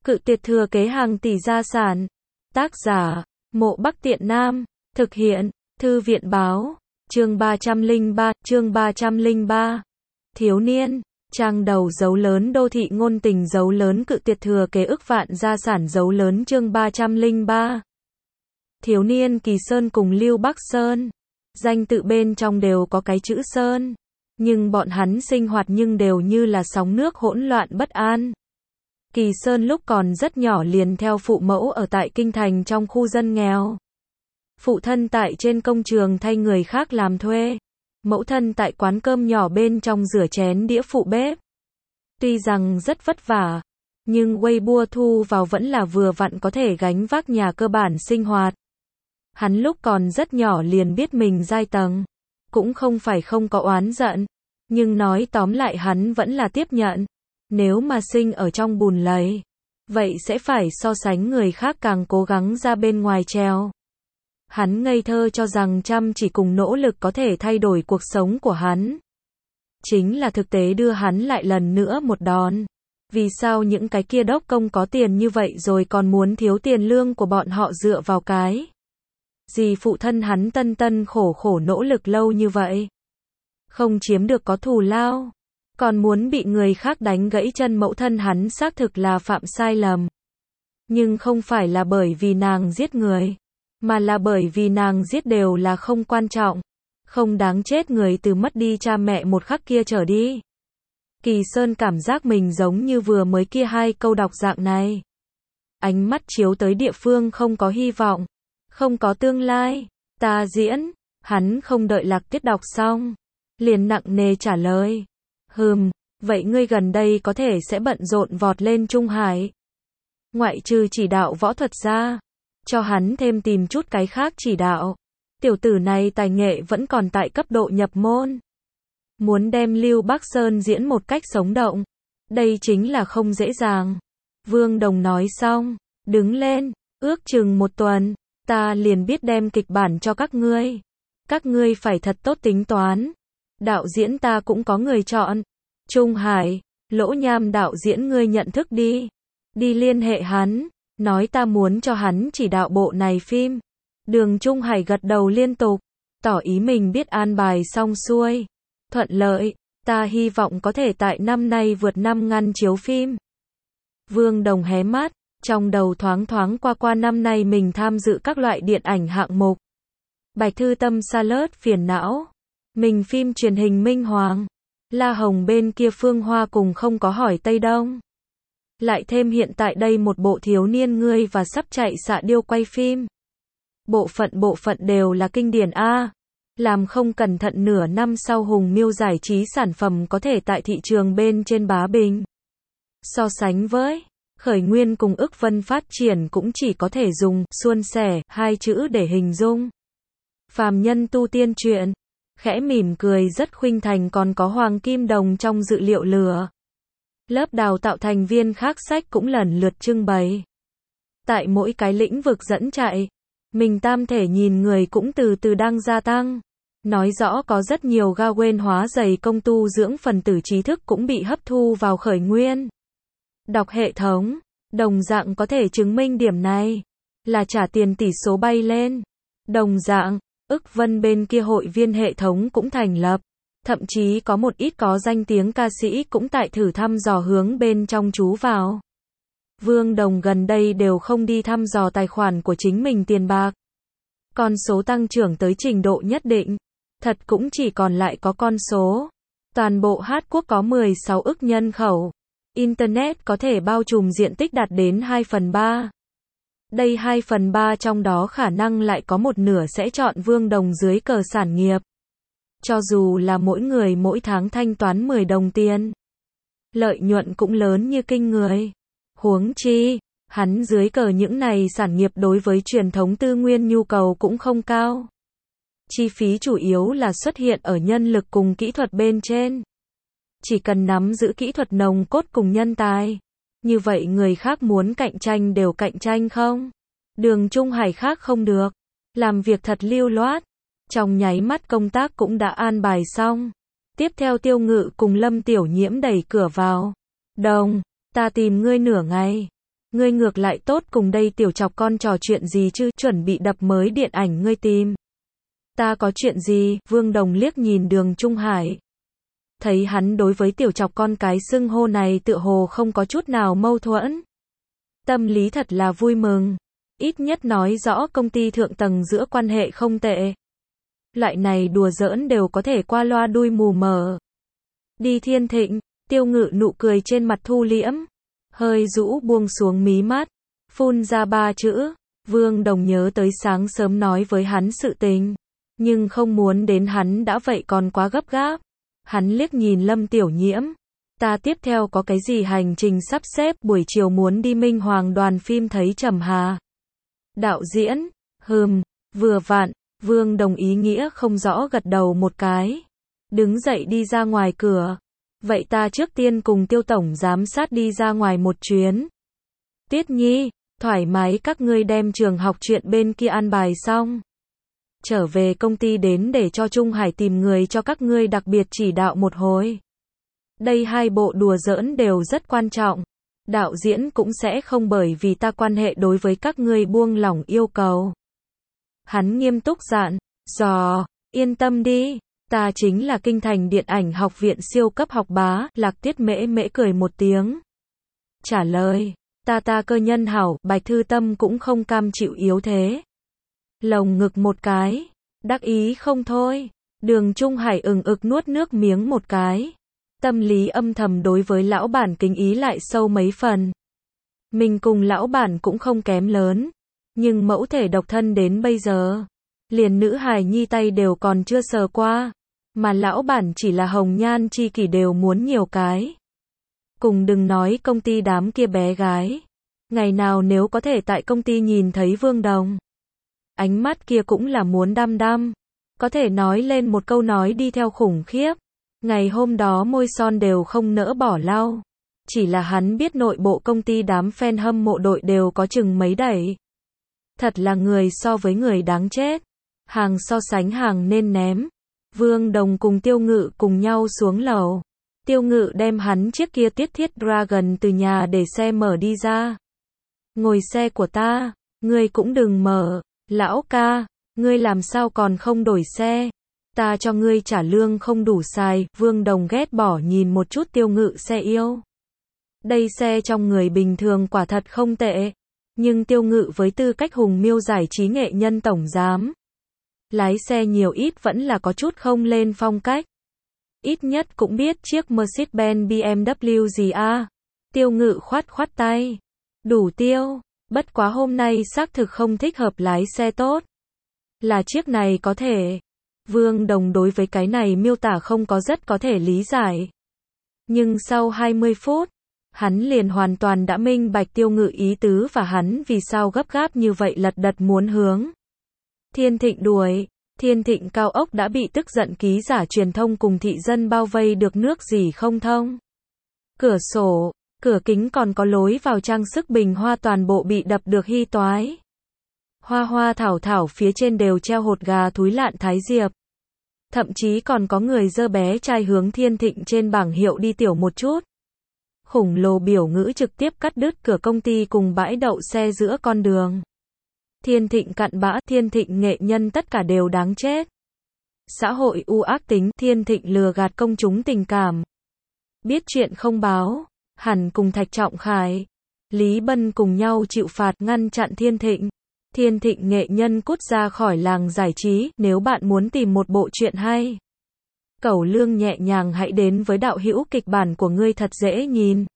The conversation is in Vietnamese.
Cự tuyệt thừa kế hàng tỷ gia sản. Tác giả, Mộ Bắc Tiện Nam. Thực hiện, Thư viện báo. Chương 303. Thiếu niên. Trang đầu dấu lớn đô thị ngôn tình dấu lớn cự tuyệt thừa kế ức vạn gia sản dấu lớn chương 303. Thiếu niên Kỳ Sơn cùng Lưu Bắc Sơn. Danh tự bên trong đều có cái chữ Sơn. Nhưng bọn hắn sinh hoạt nhưng đều như là sóng nước hỗn loạn bất an. Kỳ Sơn lúc còn rất nhỏ liền theo phụ mẫu ở tại kinh thành trong khu dân nghèo. Phụ thân tại trên công trường thay người khác làm thuê. Mẫu thân tại quán cơm nhỏ bên trong rửa chén đĩa phụ bếp. Tuy rằng rất vất vả, nhưng Weibo thu vào vẫn là vừa vặn có thể gánh vác nhà cơ bản sinh hoạt. Hắn lúc còn rất nhỏ liền biết mình giai tầng. Cũng không phải không có oán giận. Nhưng nói tóm lại hắn vẫn là tiếp nhận. Nếu mà sinh ở trong bùn lầy, vậy sẽ phải so sánh người khác càng cố gắng ra bên ngoài trèo. Hắn ngây thơ cho rằng chăm chỉ cùng nỗ lực có thể thay đổi cuộc sống của hắn. Chính là thực tế đưa hắn lại lần nữa một đòn. Vì sao những cái kia đốc công có tiền như vậy rồi còn muốn thiếu tiền lương của bọn họ dựa vào cái gì phụ thân hắn tân tân khổ khổ nỗ lực lâu như vậy. Không chiếm được có thù lao. Còn muốn bị người khác đánh gãy chân mẫu thân hắn xác thực là phạm sai lầm. Nhưng không phải là bởi vì nàng giết người. Mà là bởi vì nàng giết đều là không quan trọng. Không đáng chết người từ mất đi cha mẹ một khắc kia trở đi. Kỳ Sơn cảm giác mình giống như vừa mới kia hai câu đọc dạng này. Ánh mắt chiếu tới địa phương không có hy vọng. Không có tương lai. Ta diễn. Hắn không đợi Lạc Tiết đọc xong. Liền nặng nề trả lời. Vậy ngươi gần đây có thể sẽ bận rộn vọt lên Trung Hải. Ngoại trừ chỉ đạo võ thuật ra. Cho hắn thêm tìm chút cái khác chỉ đạo. Tiểu tử này tài nghệ vẫn còn tại cấp độ nhập môn. Muốn đem Lưu Bắc Sơn diễn một cách sống động. Đây chính là không dễ dàng. Vương Đồng nói xong. Đứng lên. Ước chừng một tuần. Ta liền biết đem kịch bản cho các ngươi. Các ngươi phải thật tốt tính toán. Đạo diễn ta cũng có người chọn. Trung Hải. Lỗ Nham đạo diễn ngươi nhận thức đi. Đi liên hệ hắn. Nói ta muốn cho hắn chỉ đạo bộ này phim. Đường Trung Hải gật đầu liên tục. Tỏ ý mình biết an bài xong xuôi. Thuận lợi. Ta hy vọng có thể tại năm nay vượt 5 ngăn chiếu phim. Vương Đồng hé mắt. Trong đầu thoáng qua năm nay mình tham dự các loại điện ảnh hạng mục. Bạch Thư Tâm Salad phiền não. Mình phim truyền hình Minh Hoàng. La Hồng bên kia Phương Hoa cùng không có hỏi Tây Đông. Lại thêm hiện tại đây một bộ thiếu niên ngươi và sắp chạy xạ điêu quay phim. Bộ phận đều là kinh điển A. Làm không cẩn thận nửa năm sau Hùng Miêu giải trí sản phẩm có thể tại thị trường bên trên bá bình. So sánh với Khởi Nguyên cùng Ức Vân phát triển cũng chỉ có thể dùng suôn sẻ hai chữ để hình dung. Phàm nhân tu tiên truyện. Khẽ mỉm cười rất khuynh thành còn có Hoàng Kim Đồng trong dự liệu lửa. Lớp đào tạo thành viên khác sách cũng lần lượt trưng bày. Tại mỗi cái lĩnh vực dẫn chạy, mình tam thể nhìn người cũng từ từ đang gia tăng. Nói rõ có rất nhiều ga quên hóa dày công tu dưỡng phần tử trí thức cũng bị hấp thu vào Khởi Nguyên. Đọc hệ thống, đồng dạng có thể chứng minh điểm này, là trả tiền tỷ số bay lên. Đồng dạng, Ức Vân bên kia hội viên hệ thống cũng thành lập. Thậm chí có một ít có danh tiếng ca sĩ cũng tại thử thăm dò hướng bên trong chú vào. Vương Đồng gần đây đều không đi thăm dò tài khoản của chính mình tiền bạc. Con số tăng trưởng tới trình độ nhất định. Thật cũng chỉ còn lại có con số. Toàn bộ Hát Quốc có 16 ức nhân khẩu. Internet có thể bao trùm diện tích đạt đến 2/3. Đây 2/3 trong đó khả năng lại có một nửa sẽ chọn Vương Đồng dưới cờ sản nghiệp. Cho dù là mỗi người mỗi tháng thanh toán 10 đồng tiền. Lợi nhuận cũng lớn như kinh người. Huống chi, hắn dưới cờ những này sản nghiệp đối với truyền thống tư nguyên nhu cầu cũng không cao. Chi phí chủ yếu là xuất hiện ở nhân lực cùng kỹ thuật bên trên. Chỉ cần nắm giữ kỹ thuật nồng cốt cùng nhân tài. Như vậy người khác muốn cạnh tranh đều cạnh tranh không? Đường Trung Hải khác không được. Làm việc thật lưu loát. Trong nháy mắt công tác cũng đã an bài xong. Tiếp theo Tiêu Ngự cùng Lâm Tiểu Nhiễm đẩy cửa vào. Đồng, ta tìm ngươi nửa ngày. Ngươi ngược lại tốt cùng đây tiểu chọc con trò chuyện gì chứ, chuẩn bị đập mới điện ảnh ngươi tìm. Ta có chuyện gì, Vương Đồng liếc nhìn Đường Trung Hải. Thấy hắn đối với tiểu chọc con cái xưng hô này tựa hồ không có chút nào mâu thuẫn. Tâm lý thật là vui mừng. Ít nhất nói rõ công ty thượng tầng giữa quan hệ không tệ. Loại này đùa giỡn đều có thể qua loa đuôi mù mờ. Đi Thiên Thịnh, Tiêu Ngự nụ cười trên mặt thu liễm. Hơi rũ buông xuống mí mắt. Phun ra 3 chữ. Vương Đồng nhớ tới sáng sớm nói với hắn sự tình. Nhưng không muốn đến hắn đã vậy còn quá gấp gáp. Hắn liếc nhìn Lâm Tiểu Nhiễm. Ta tiếp theo có cái gì hành trình sắp xếp, buổi chiều muốn đi Minh Hoàng đoàn phim thấy Trầm Hà. Đạo diễn, vừa vặn, Vương Đồng ý nghĩa không rõ gật đầu một cái. Đứng dậy đi ra ngoài cửa. Vậy ta trước tiên cùng Tiêu tổng giám sát đi ra ngoài một chuyến. Tiết Nhi, thoải mái các ngươi đem trường học chuyện bên kia an bài xong. Trở về công ty đến để cho Trung Hải tìm người cho các ngươi đặc biệt chỉ đạo một hồi. Đây 2 bộ đùa giỡn đều rất quan trọng. Đạo diễn cũng sẽ không bởi vì ta quan hệ đối với các ngươi buông lỏng yêu cầu. Hắn nghiêm túc dặn, yên tâm đi, ta chính là Kinh Thành Điện ảnh học viện siêu cấp học bá, Lạc Tiết Mễ Mễ cười một tiếng. Trả lời, ta cơ nhân hảo, Bạch Thư Tâm cũng không cam chịu yếu thế. Lồng ngực một cái, đắc ý không thôi. Đường Trung Hải ực nuốt nước miếng một cái. Tâm lý âm thầm đối với lão bản kính ý lại sâu mấy phần. Mình cùng lão bản cũng không kém lớn. Nhưng mẫu thể độc thân đến bây giờ. Liền nữ hài nhi tay đều còn chưa sờ qua. Mà lão bản chỉ là hồng nhan chi kỷ đều muốn nhiều cái. Cùng đừng nói công ty đám kia bé gái. Ngày nào nếu có thể tại công ty nhìn thấy Vương Đồng. Ánh mắt kia cũng là muốn đăm đăm. Có thể nói lên một câu nói đi theo khủng khiếp. Ngày hôm đó môi son đều không nỡ bỏ lau. Chỉ là hắn biết nội bộ công ty đám fan hâm mộ đội đều có chừng mấy đẩy. Thật là người so với người đáng chết. Hàng so sánh hàng nên ném. Vương Đồng cùng Tiêu Ngự cùng nhau xuống lầu. Tiêu Ngự đem hắn chiếc kia Tiết Thiết Dragon từ nhà để xe mở đi ra. Ngồi xe của ta, ngươi cũng đừng mở. Lão ca, ngươi làm sao còn không đổi xe? Ta cho ngươi trả lương không đủ xài. Vương Đồng ghét bỏ nhìn một chút Tiêu Ngự xe yêu. Đây xe trong người bình thường quả thật không tệ. Nhưng Tiêu Ngự với tư cách hùng miêu giải trí nghệ nhân tổng giám. Lái xe nhiều ít vẫn là có chút không lên phong cách. Ít nhất cũng biết chiếc Mercedes-Benz BMW gì à. Tiêu Ngự khoát tay. Đủ Tiêu. Bất quá hôm nay xác thực không thích hợp lái xe tốt. Là chiếc này có thể. Vương Đồng đối với cái này miêu tả không có rất có thể lý giải. Nhưng sau 20 phút, hắn liền hoàn toàn đã minh bạch Tiêu Ngự ý tứ và hắn vì sao gấp gáp như vậy lật đật muốn hướng Thiên Thịnh đuổi. Thiên Thịnh cao ốc đã bị tức giận ký giả truyền thông cùng thị dân bao vây được nước gì không thông. Cửa sổ, cửa kính còn có lối vào trang sức bình hoa toàn bộ bị đập được hy toái. Hoa hoa thảo thảo phía trên đều treo hột gà thúi lạn thái diệp. Thậm chí còn có người dơ bé trai hướng Thiên Thịnh trên bảng hiệu đi tiểu một chút. Khủng lồ biểu ngữ trực tiếp cắt đứt cửa công ty cùng bãi đậu xe giữa con đường. Thiên Thịnh cặn bã, Thiên Thịnh nghệ nhân tất cả đều đáng chết. Xã hội u ác tính, Thiên Thịnh lừa gạt công chúng tình cảm. Biết chuyện không báo, hẳn cùng Thạch Trọng Khải, Lý Bân cùng nhau chịu phạt ngăn chặn Thiên Thịnh. Thiên Thịnh nghệ nhân cút ra khỏi làng giải trí, nếu bạn muốn tìm một bộ truyện hay. Cẩu lương nhẹ nhàng hãy đến với đạo hữu kịch bản của ngươi thật dễ nhìn.